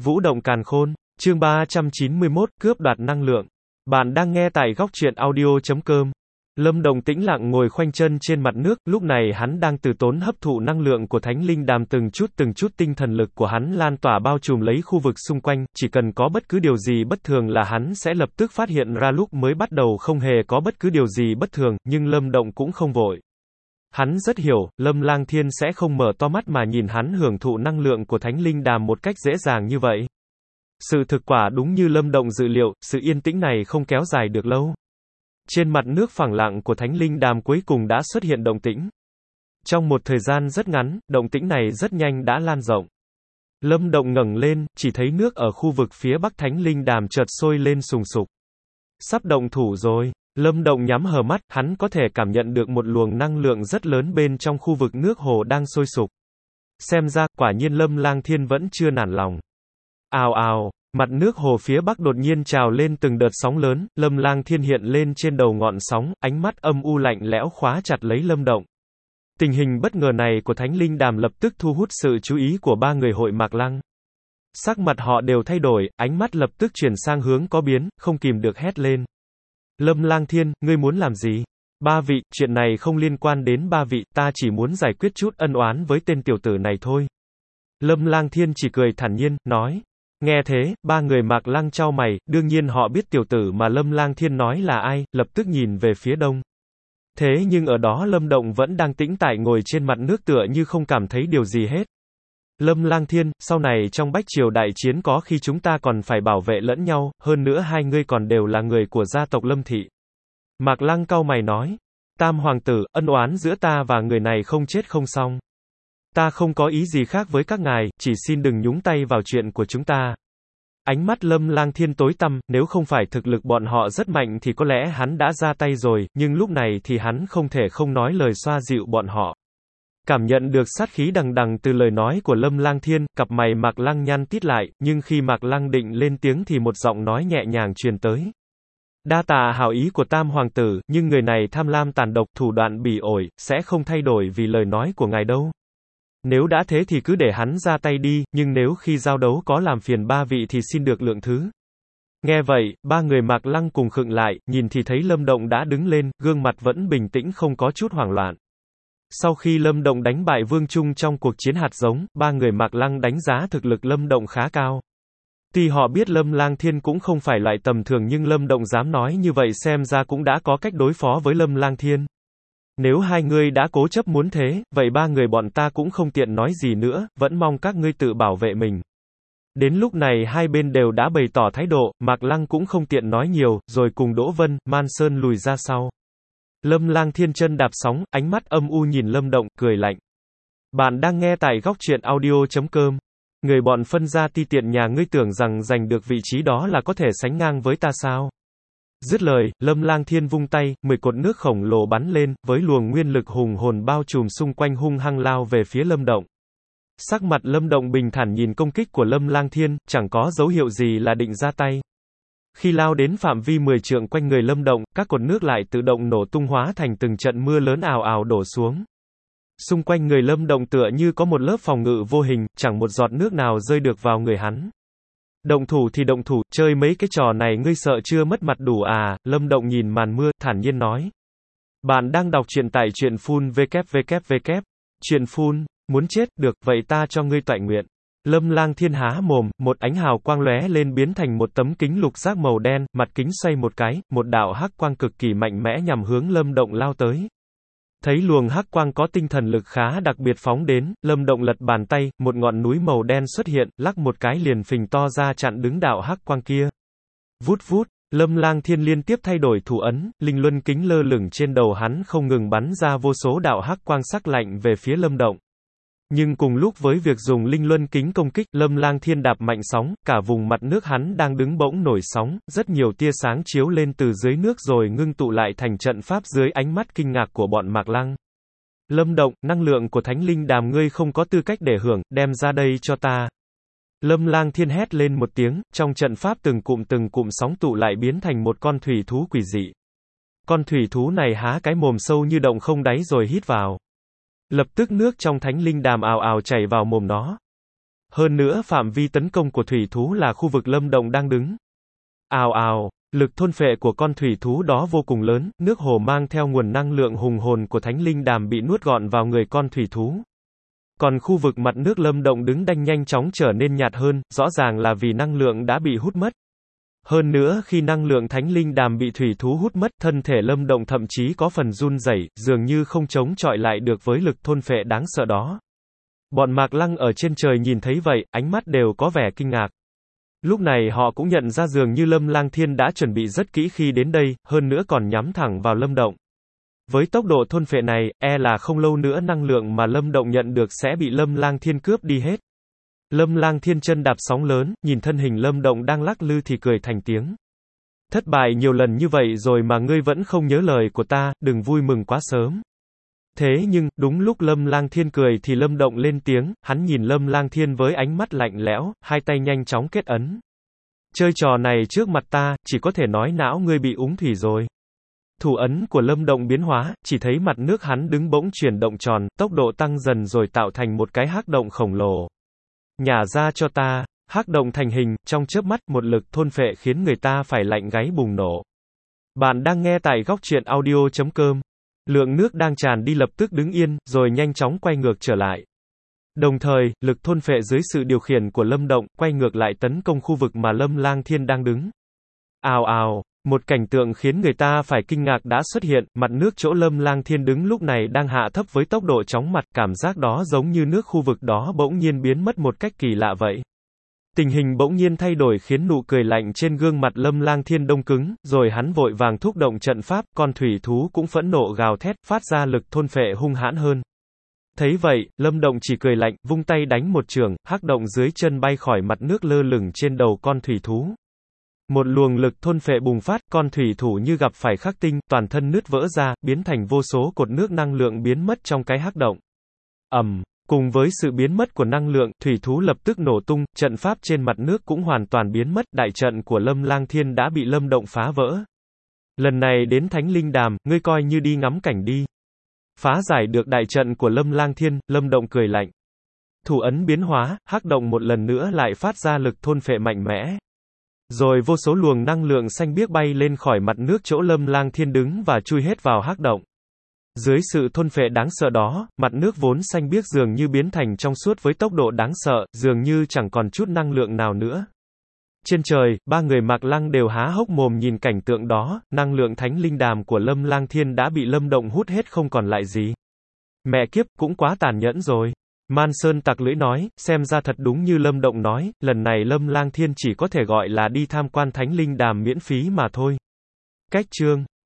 Vũ động càn khôn. Chương 391, cướp đoạt năng lượng. Bạn đang nghe tại góc truyện audio.com. Lâm Đồng tĩnh lặng ngồi khoanh chân trên mặt nước, lúc này hắn đang từ tốn hấp thụ năng lượng của thánh linh đàm, từng chút tinh thần lực của hắn lan tỏa bao trùm lấy khu vực xung quanh, chỉ cần có bất cứ điều gì bất thường là hắn sẽ lập tức phát hiện ra, lúc mới bắt đầu không hề có bất cứ điều gì bất thường, nhưng Lâm Động cũng không vội. Hắn rất hiểu, Lâm Lang Thiên sẽ không mở to mắt mà nhìn hắn hưởng thụ năng lượng của thánh linh đàm một cách dễ dàng như vậy. Sự thực quả đúng như Lâm Động dự liệu, sự yên tĩnh này không kéo dài được lâu. Trên mặt nước phẳng lặng của thánh linh đàm cuối cùng đã xuất hiện động tĩnh. Trong một thời gian rất ngắn, động tĩnh này rất nhanh đã lan rộng. Lâm Động ngẩng lên, chỉ thấy nước ở khu vực phía bắc thánh linh đàm chợt sôi lên sùng sục. Sắp động thủ rồi. Lâm Động nhắm hờ mắt, hắn có thể cảm nhận được một luồng năng lượng rất lớn bên trong khu vực nước hồ đang sôi sục. Xem ra, quả nhiên Lâm Lang Thiên vẫn chưa nản lòng. Ào ào, mặt nước hồ phía bắc đột nhiên trào lên từng đợt sóng lớn, Lâm Lang Thiên hiện lên trên đầu ngọn sóng, ánh mắt âm u lạnh lẽo khóa chặt lấy Lâm Động. Tình hình bất ngờ này của thánh linh đàm lập tức thu hút sự chú ý của ba người hội Mạc Lăng. Sắc mặt họ đều thay đổi, ánh mắt lập tức chuyển sang hướng có biến, không kìm được hét lên. Lâm Lang Thiên, ngươi muốn làm gì? Ba vị, chuyện này không liên quan đến ba vị, ta chỉ muốn giải quyết chút ân oán với tên tiểu tử này thôi. Lâm Lang Thiên chỉ cười thản nhiên, nói. Nghe thế, ba người Mạc Lăng chau mày, đương nhiên họ biết tiểu tử mà Lâm Lang Thiên nói là ai, lập tức nhìn về phía đông. Thế nhưng ở đó Lâm Động vẫn đang tĩnh tại ngồi trên mặt nước tựa như không cảm thấy điều gì hết. Lâm Lang Thiên, sau này trong Bách Triều đại chiến có khi chúng ta còn phải bảo vệ lẫn nhau, hơn nữa hai ngươi còn đều là người của gia tộc Lâm Thị. Mạc Lăng cau mày nói. Tam hoàng tử, ân oán giữa ta và người này không chết không xong. Ta không có ý gì khác với các ngài, chỉ xin đừng nhúng tay vào chuyện của chúng ta. Ánh mắt Lâm Lang Thiên tối tăm, nếu không phải thực lực bọn họ rất mạnh thì có lẽ hắn đã ra tay rồi, nhưng lúc này thì hắn không thể không nói lời xoa dịu bọn họ. Cảm nhận được sát khí đằng đằng từ lời nói của Lâm Lang Thiên, cặp mày Mạc Lăng nhăn tít lại, nhưng khi Mạc Lăng định lên tiếng thì một giọng nói nhẹ nhàng truyền tới. Đa tạ hảo ý của Tam hoàng tử, nhưng người này tham lam tàn độc, thủ đoạn bỉ ổi, sẽ không thay đổi vì lời nói của ngài đâu. Nếu đã thế thì cứ để hắn ra tay đi, nhưng nếu khi giao đấu có làm phiền ba vị thì xin được lượng thứ. Nghe vậy, ba người Mạc Lăng cùng khựng lại, nhìn thì thấy Lâm Động đã đứng lên, gương mặt vẫn bình tĩnh không có chút hoảng loạn. Sau khi Lâm Động đánh bại Vương Trung trong cuộc chiến hạt giống, ba người Mạc Lăng đánh giá thực lực Lâm Động khá cao. Tuy họ biết Lâm Lang Thiên cũng không phải loại tầm thường, nhưng Lâm Động dám nói như vậy xem ra cũng đã có cách đối phó với Lâm Lang Thiên. Nếu hai ngươi đã cố chấp muốn thế, vậy ba người bọn ta cũng không tiện nói gì nữa, vẫn mong các ngươi tự bảo vệ mình. Đến lúc này hai bên đều đã bày tỏ thái độ, Mạc Lăng cũng không tiện nói nhiều, rồi cùng Đỗ Vân, Man Sơn lùi ra sau. Lâm Lang Thiên chân đạp sóng, ánh mắt âm u nhìn Lâm Động, cười lạnh. Bạn đang nghe tại góc truyện audio.com. Người bọn phân gia ti tiện nhà ngươi tưởng rằng giành được vị trí đó là có thể sánh ngang với ta sao? Dứt lời, Lâm Lang Thiên vung tay, 10 cột nước khổng lồ bắn lên, với luồng nguyên lực hùng hồn bao trùm xung quanh hung hăng lao về phía Lâm Động. Sắc mặt Lâm Động bình thản nhìn công kích của Lâm Lang Thiên, chẳng có dấu hiệu gì là định ra tay. Khi lao đến phạm vi 10 trượng quanh người Lâm Động, các cột nước lại tự động nổ tung hóa thành từng trận mưa lớn ào ào đổ xuống. Xung quanh người Lâm Động tựa như có một lớp phòng ngự vô hình, chẳng một giọt nước nào rơi được vào người hắn. Động thủ thì động thủ, chơi mấy cái trò này ngươi sợ chưa mất mặt đủ à? Lâm Động nhìn màn mưa, thản nhiên nói. Bạn đang đọc truyện tại truyện phun www. Truyện phun, muốn chết, được, vậy ta cho ngươi toại nguyện. Lâm Lang Thiên há mồm, một ánh hào quang lóe lên biến thành một tấm kính lục giác màu đen, mặt kính xoay một cái, một đạo hắc quang cực kỳ mạnh mẽ nhằm hướng Lâm Động lao tới. Thấy luồng hắc quang có tinh thần lực khá đặc biệt phóng đến, Lâm Động lật bàn tay, một ngọn núi màu đen xuất hiện, lắc một cái liền phình to ra chặn đứng đạo hắc quang kia. Vút vút, Lâm Lang Thiên liên tiếp thay đổi thủ ấn, linh luân kính lơ lửng trên đầu hắn không ngừng bắn ra vô số đạo hắc quang sắc lạnh về phía Lâm Động. Nhưng cùng lúc với việc dùng linh luân kính công kích, Lâm Lang Thiên đạp mạnh sóng, cả vùng mặt nước hắn đang đứng bỗng nổi sóng, rất nhiều tia sáng chiếu lên từ dưới nước rồi ngưng tụ lại thành trận pháp dưới ánh mắt kinh ngạc của bọn Mạc Lăng. Lâm Động, năng lượng của thánh linh đàm ngươi không có tư cách để hưởng, đem ra đây cho ta. Lâm Lang Thiên hét lên một tiếng, trong trận pháp từng cụm sóng tụ lại biến thành một con thủy thú quỷ dị. Con thủy thú này há cái mồm sâu như động không đáy rồi hít vào. Lập tức nước trong thánh linh đàm ào ào chảy vào mồm nó. Hơn nữa phạm vi tấn công của thủy thú là khu vực Lâm Động đang đứng. Ào ào, lực thôn phệ của con thủy thú đó vô cùng lớn, nước hồ mang theo nguồn năng lượng hùng hồn của thánh linh đàm bị nuốt gọn vào người con thủy thú. Còn khu vực mặt nước Lâm Động đứng đang nhanh chóng trở nên nhạt hơn, rõ ràng là vì năng lượng đã bị hút mất. Hơn nữa khi năng lượng thánh linh đàm bị thủy thú hút mất, thân thể Lâm Động thậm chí có phần run rẩy, dường như không chống chọi lại được với lực thôn phệ đáng sợ đó. Bọn Mạc Lăng ở trên trời nhìn thấy vậy, ánh mắt đều có vẻ kinh ngạc. Lúc này họ cũng nhận ra dường như Lâm Lang Thiên đã chuẩn bị rất kỹ khi đến đây, hơn nữa còn nhắm thẳng vào Lâm Động. Với tốc độ thôn phệ này, e là không lâu nữa năng lượng mà Lâm Động nhận được sẽ bị Lâm Lang Thiên cướp đi hết. Lâm Lang Thiên chân đạp sóng lớn, nhìn thân hình Lâm Động đang lắc lư thì cười thành tiếng. Thất bại nhiều lần như vậy rồi mà ngươi vẫn không nhớ lời của ta, đừng vui mừng quá sớm. Thế nhưng, đúng lúc Lâm Lang Thiên cười thì Lâm Động lên tiếng, hắn nhìn Lâm Lang Thiên với ánh mắt lạnh lẽo, hai tay nhanh chóng kết ấn. Chơi trò này trước mặt ta, chỉ có thể nói não ngươi bị úng thủy rồi. Thủ ấn của Lâm Động biến hóa, chỉ thấy mặt nước hắn đứng bỗng chuyển động tròn, tốc độ tăng dần rồi tạo thành một cái hắc động khổng lồ. Nhả ra cho ta, hắc động thành hình, trong chớp mắt một lực thôn phệ khiến người ta phải lạnh gáy bùng nổ. Bạn đang nghe tại góc truyện audio.com. Lượng nước đang tràn đi lập tức đứng yên, rồi nhanh chóng quay ngược trở lại. Đồng thời, lực thôn phệ dưới sự điều khiển của Lâm Động, quay ngược lại tấn công khu vực mà Lâm Lang Thiên đang đứng. Ào ào, một cảnh tượng khiến người ta phải kinh ngạc đã xuất hiện, mặt nước chỗ Lâm Lang Thiên đứng lúc này đang hạ thấp với tốc độ chóng mặt, cảm giác đó giống như nước khu vực đó bỗng nhiên biến mất một cách kỳ lạ vậy. Tình hình bỗng nhiên thay đổi khiến nụ cười lạnh trên gương mặt Lâm Lang Thiên đông cứng, rồi hắn vội vàng thúc động trận pháp, con thủy thú cũng phẫn nộ gào thét, phát ra lực thôn phệ hung hãn hơn. Thấy vậy, Lâm Động chỉ cười lạnh, vung tay đánh một chưởng, hắc động dưới chân bay khỏi mặt nước lơ lửng trên đầu con thủy thú. Một luồng lực thôn phệ bùng phát, con thủy thủ như gặp phải khắc tinh, toàn thân nứt vỡ ra, biến thành vô số cột nước năng lượng biến mất trong cái hắc động. Cùng với sự biến mất của năng lượng, thủy thú lập tức nổ tung, trận pháp trên mặt nước cũng hoàn toàn biến mất, đại trận của Lâm Lang Thiên đã bị Lâm Động phá vỡ. Lần này đến Thánh Linh Đàm, ngươi coi như đi ngắm cảnh đi. Phá giải được đại trận của Lâm Lang Thiên, Lâm Động cười lạnh. Thủ ấn biến hóa, hắc động một lần nữa lại phát ra lực thôn phệ mạnh mẽ. Rồi vô số luồng năng lượng xanh biếc bay lên khỏi mặt nước chỗ Lâm Lang Thiên đứng và chui hết vào hắc động. Dưới sự thôn phệ đáng sợ đó, mặt nước vốn xanh biếc dường như biến thành trong suốt với tốc độ đáng sợ, dường như chẳng còn chút năng lượng nào nữa. Trên trời, ba người Mạc Lăng đều há hốc mồm nhìn cảnh tượng đó, năng lượng thánh linh đàm của Lâm Lang Thiên đã bị Lâm Động hút hết không còn lại gì. Mẹ kiếp, cũng quá tàn nhẫn rồi. Man Sơn tặc lưỡi nói, xem ra thật đúng như Lâm Động nói, lần này Lâm Lang Thiên chỉ có thể gọi là đi tham quan thánh linh đàm miễn phí mà thôi. Cách chương